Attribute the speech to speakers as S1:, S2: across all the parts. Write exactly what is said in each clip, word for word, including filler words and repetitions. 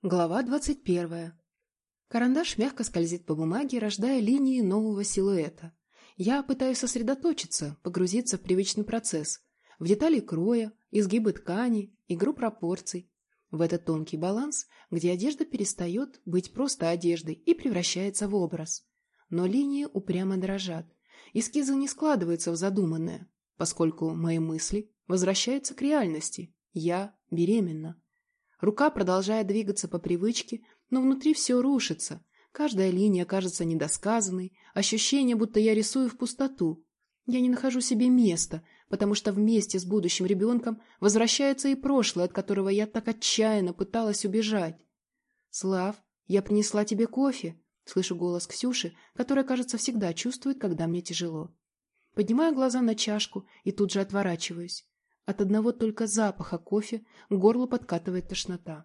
S1: Глава двадцать первая. Карандаш мягко скользит по бумаге, рождая линии нового силуэта. Я пытаюсь сосредоточиться, погрузиться в привычный процесс, в детали кроя, изгибы ткани, игру пропорций. В этот тонкий баланс, где одежда перестает быть просто одеждой и превращается в образ. Но линии упрямо дрожат. Эскизы не складываются в задуманное, поскольку мои мысли возвращаются к реальности. Я беременна. Рука продолжает двигаться по привычке, но внутри все рушится. Каждая линия кажется недосказанной, ощущение, будто я рисую в пустоту. Я не нахожу себе места, потому что вместе с будущим ребенком возвращается и прошлое, от которого я так отчаянно пыталась убежать. «Слав, я принесла тебе кофе», — слышу голос Ксюши, которая, кажется, всегда чувствует, когда мне тяжело. Поднимаю глаза на чашку и тут же отворачиваюсь. От одного только запаха кофе к горлу подкатывает тошнота.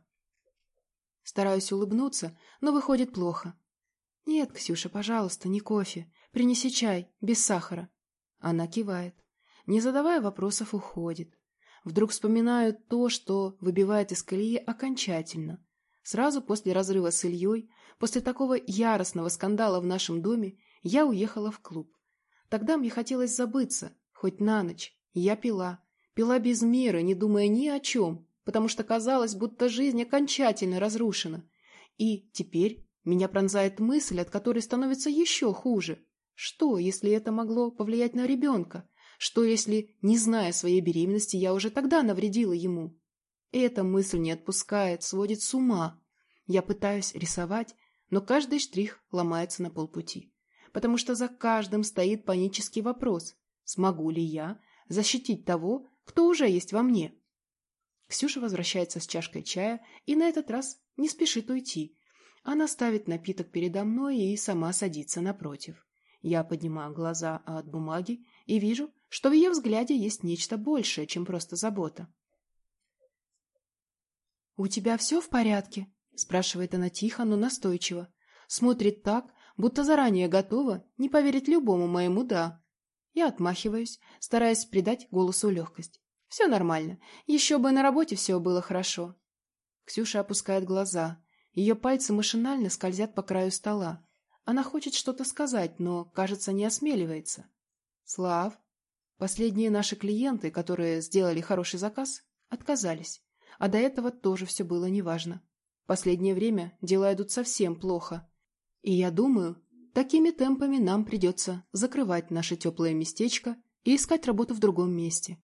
S1: Стараюсь улыбнуться, но выходит плохо. «Нет, Ксюша, пожалуйста, не кофе. Принеси чай, без сахара». Она кивает. Не задавая вопросов, уходит. Вдруг вспоминаю то, что выбивает из колеи окончательно. Сразу после разрыва с Ильей, после такого яростного скандала в нашем доме, я уехала в клуб. Тогда мне хотелось забыться, хоть на ночь. Я пила. Пила без меры, не думая ни о чем, потому что казалось, будто жизнь окончательно разрушена. И теперь меня пронзает мысль, от которой становится еще хуже. Что, если это могло повлиять на ребенка? Что, если, не зная своей беременности, я уже тогда навредила ему? Эта мысль не отпускает, сводит с ума. Я пытаюсь рисовать, но каждый штрих ломается на полпути. Потому что за каждым стоит панический вопрос: смогу ли я защитить того, кто уже есть во мне? Ксюша возвращается с чашкой чая и на этот раз не спешит уйти. Она ставит напиток передо мной и сама садится напротив. Я поднимаю глаза от бумаги и вижу, что в ее взгляде есть нечто большее, чем просто забота. «У тебя все в порядке?» – спрашивает она тихо, но настойчиво. Смотрит так, будто заранее готова не поверить любому моему «да». Я отмахиваюсь, стараясь придать голосу легкость. Все нормально. Еще бы на работе все было хорошо. Ксюша опускает глаза. Ее пальцы машинально скользят по краю стола. Она хочет что-то сказать, но, кажется, не осмеливается. «Слав, последние наши клиенты, которые сделали хороший заказ, отказались. А до этого тоже все было неважно. Последнее время дела идут совсем плохо. И я думаю, такими темпами нам придется закрывать наше теплое местечко и искать работу в другом месте».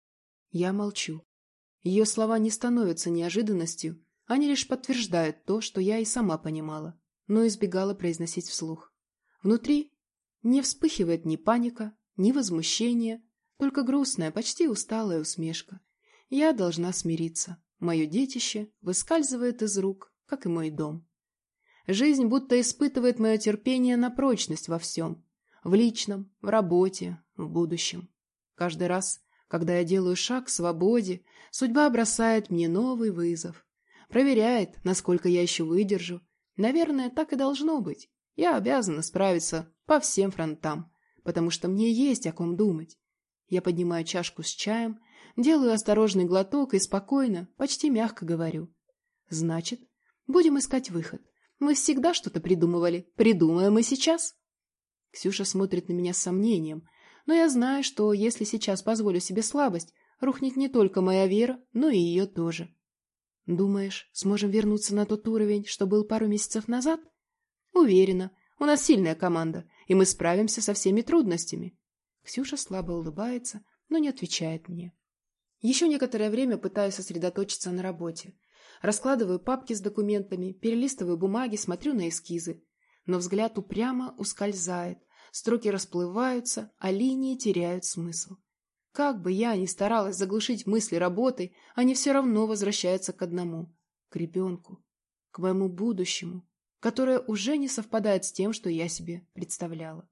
S1: Я молчу. Ее слова не становятся неожиданностью, они лишь подтверждают то, что я и сама понимала, но избегала произносить вслух. Внутри не вспыхивает ни паника, ни возмущение, только грустная, почти усталая усмешка. Я должна смириться. Мое детище выскальзывает из рук, как и мой дом. Жизнь будто испытывает мое терпение на прочность во всем. В личном, в работе, в будущем. Каждый раз, когда я делаю шаг к свободе, судьба бросает мне новый вызов. Проверяет, насколько я еще выдержу. Наверное, так и должно быть. Я обязана справиться по всем фронтам, потому что мне есть о ком думать. Я поднимаю чашку с чаем, делаю осторожный глоток и спокойно, почти мягко говорю. Значит, будем искать выход. Мы всегда что-то придумывали. Придумаем и сейчас. Ксюша смотрит на меня с сомнением, но я знаю, что если сейчас позволю себе слабость, рухнет не только моя вера, но и ее тоже. Думаешь, сможем вернуться на тот уровень, что был пару месяцев назад? Уверена, у нас сильная команда, и мы справимся со всеми трудностями. Ксюша слабо улыбается, но не отвечает мне. Еще некоторое время пытаюсь сосредоточиться на работе. Раскладываю папки с документами, перелистываю бумаги, смотрю на эскизы. Но взгляд упрямо ускользает, строки расплываются, а линии теряют смысл. Как бы я ни старалась заглушить мысли работой, они все равно возвращаются к одному – к ребенку, к моему будущему, которое уже не совпадает с тем, что я себе представляла.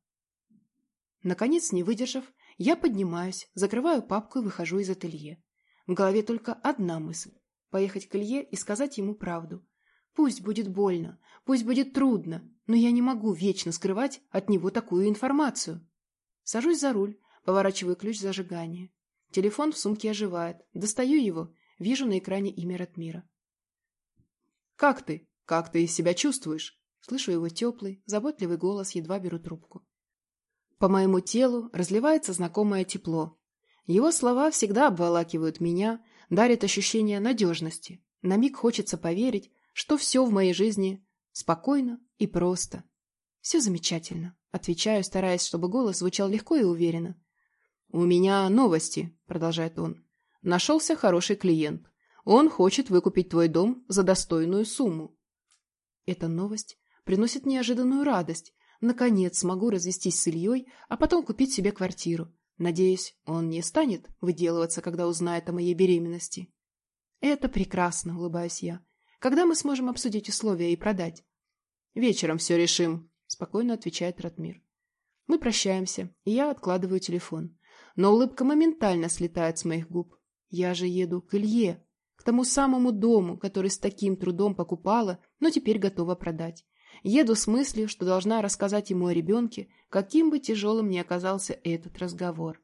S1: Наконец, не выдержав, я поднимаюсь, закрываю папку и выхожу из ателье. В голове только одна мысль – поехать к Илье и сказать ему правду. Пусть будет больно, пусть будет трудно, но я не могу вечно скрывать от него такую информацию. Сажусь за руль, поворачиваю ключ зажигания. Телефон в сумке оживает. Достаю его, вижу на экране имя Ратмира. «Как ты? Как ты себя чувствуешь?» Слышу его теплый, заботливый голос, едва беру трубку. По моему телу разливается знакомое тепло. Его слова всегда обволакивают меня, дарят ощущение надежности. На миг хочется поверить, что все в моей жизни спокойно и просто. «Все замечательно», — отвечаю, стараясь, чтобы голос звучал легко и уверенно. «У меня новости», — продолжает он. «Нашелся хороший клиент. Он хочет выкупить твой дом за достойную сумму». Эта новость приносит неожиданную радость. Наконец смогу развестись с Ильей, а потом купить себе квартиру. Надеюсь, он не станет выделываться, когда узнает о моей беременности. «Это прекрасно», — улыбаюсь я. «Когда мы сможем обсудить условия и продать?» «Вечером все решим», — спокойно отвечает Ратмир. Мы прощаемся, и я откладываю телефон. Но улыбка моментально слетает с моих губ. Я же еду к Илье, к тому самому дому, который с таким трудом покупала, но теперь готова продать. Еду с мыслью, что должна рассказать ему о ребенке, каким бы тяжелым ни оказался этот разговор.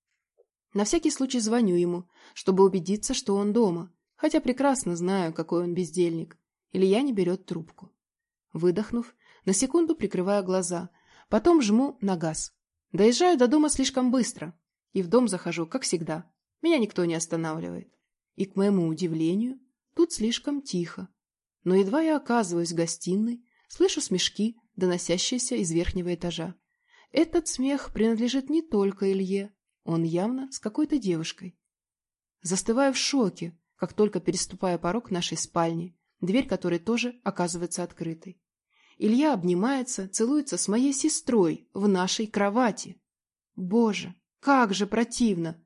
S1: На всякий случай звоню ему, чтобы убедиться, что он дома, хотя прекрасно знаю, какой он бездельник. Илья не берет трубку. Выдохнув, на секунду прикрываю глаза, потом жму на газ. Доезжаю до дома слишком быстро, и в дом захожу, как всегда. Меня никто не останавливает. И, к моему удивлению, тут слишком тихо. Но едва я оказываюсь в гостиной, слышу смешки, доносящиеся из верхнего этажа. Этот смех принадлежит не только Илье, он явно с какой-то девушкой. Застываю в шоке, как только переступаю порог нашей спальни, дверь которой тоже оказывается открытой. Илья обнимается, целуется с моей сестрой в нашей кровати. Боже, как же противно!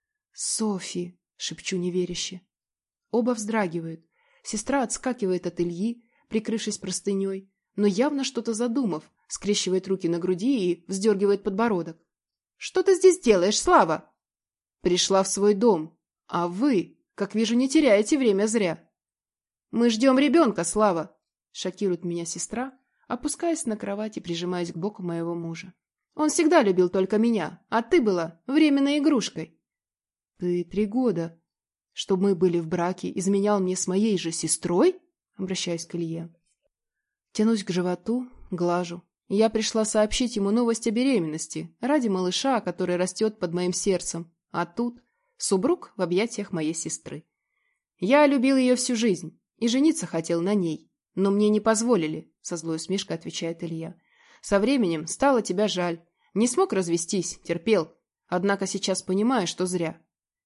S1: «Софи!» — шепчу неверяще. Оба вздрагивают. Сестра отскакивает от Ильи, прикрывшись простыней, но явно что-то задумав, скрещивает руки на груди и вздергивает подбородок. «Что ты здесь делаешь, Слава?» «Пришла в свой дом. А вы, как вижу, не теряете время зря». «Мы ждем ребенка, Слава!» — шокирует меня сестра, опускаясь на кровать и прижимаясь к боку моего мужа. «Он всегда любил только меня, а ты была временной игрушкой». «Ты три года, чтобы мы были в браке, изменял мне с моей же сестрой?» Обращаюсь к Илье. Тянусь к животу, глажу. Я пришла сообщить ему новость о беременности ради малыша, который растет под моим сердцем. А тут супруг в объятиях моей сестры. Я любил ее всю жизнь и жениться хотел на ней, но мне не позволили, со злой усмешкой отвечает Илья. Со временем стало тебя жаль. Не смог развестись, терпел. Однако сейчас понимаю, что зря.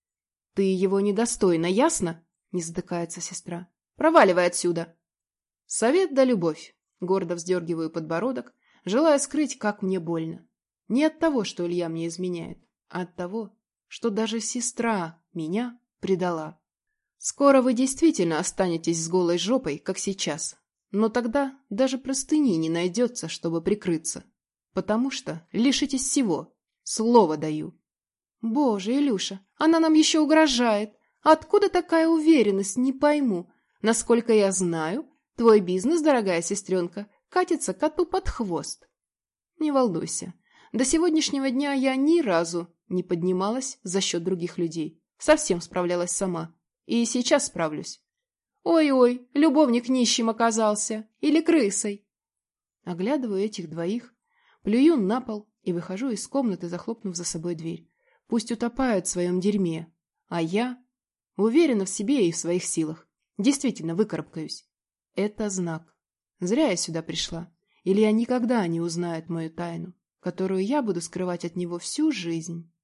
S1: Ты его недостойна, ясно? Не задыкается сестра. Проваливай отсюда. Совет да любовь. Гордо вздергиваю подбородок, желая скрыть, как мне больно. Не от того, что Илья мне изменяет, а от того, что даже сестра меня предала. Скоро вы действительно останетесь с голой жопой, как сейчас. Но тогда даже простыни не найдется, чтобы прикрыться. Потому что лишитесь всего. Слово даю. Боже, Илюша, она нам еще угрожает. Откуда такая уверенность, не пойму. Насколько я знаю, твой бизнес, дорогая сестренка, катится коту под хвост. Не волнуйся. До сегодняшнего дня я ни разу не поднималась за счет других людей. Совсем справлялась сама. И сейчас справлюсь. Ой-ой, любовник нищим оказался. Или крысой. Оглядываю этих двоих, плюю на пол и выхожу из комнаты, захлопнув за собой дверь. Пусть утопают в своем дерьме. А я уверена в себе и в своих силах. Действительно выкарабкаюсь. Это знак. Зря я сюда пришла. Или я никогда не узнает мою тайну, которую я буду скрывать от него всю жизнь.